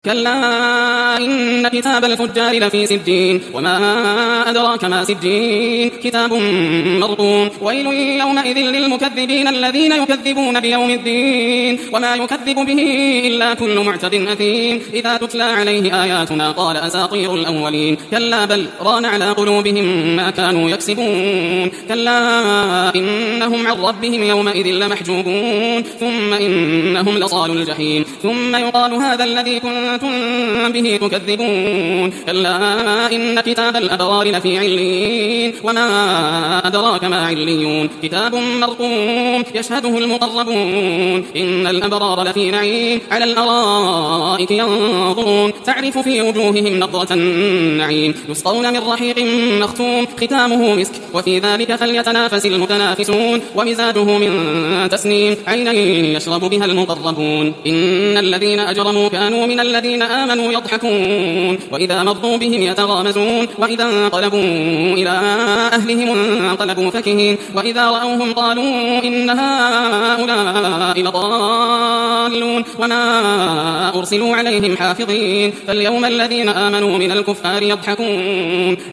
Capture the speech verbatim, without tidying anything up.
كلا إن كتاب الفجار لفي سجين وما أدراك ما سجين كتاب مرقوم ويل يومئذ للمكذبين الذين يكذبون بيوم الدين وما يكذب به إلا كل معتد أثيم إذا تتلى عليه آياتنا قال أساطير الأولين كلا بل ران على قلوبهم ما كانوا يكسبون كلا إنهم عن ربهم يومئذ لمحجوبون ثم إنهم لصال الجحيم ثم يقال هذا الذي كنتم به تكذبون كلا إن كتاب الأبرار لفي عليين وما أدراك ما عليون كتاب مرقوم يشهده المقربون إن الأبرار لفي نعيم على الأرائك ينظرون تعرف في وجوههم نضرة النعيم يسقون من رحيق مختوم ختامه مسك وفي ذلك فليتنافس المتنافسون ومزاجه من تسنيم عينا يشرب بها المقربون إن الذين أجرموا كانوا من الذين آمنوا يضحكون وإذا مرضوا بهم يتغامزون وإذا انقلبوا إلى أهلهم انقلبوا فكهين وإذا رأوهم قالوا إن هؤلاء لضالون وما أرسلوا عليهم حافظين فاليوم الذين آمنوا من الكفار يضحكون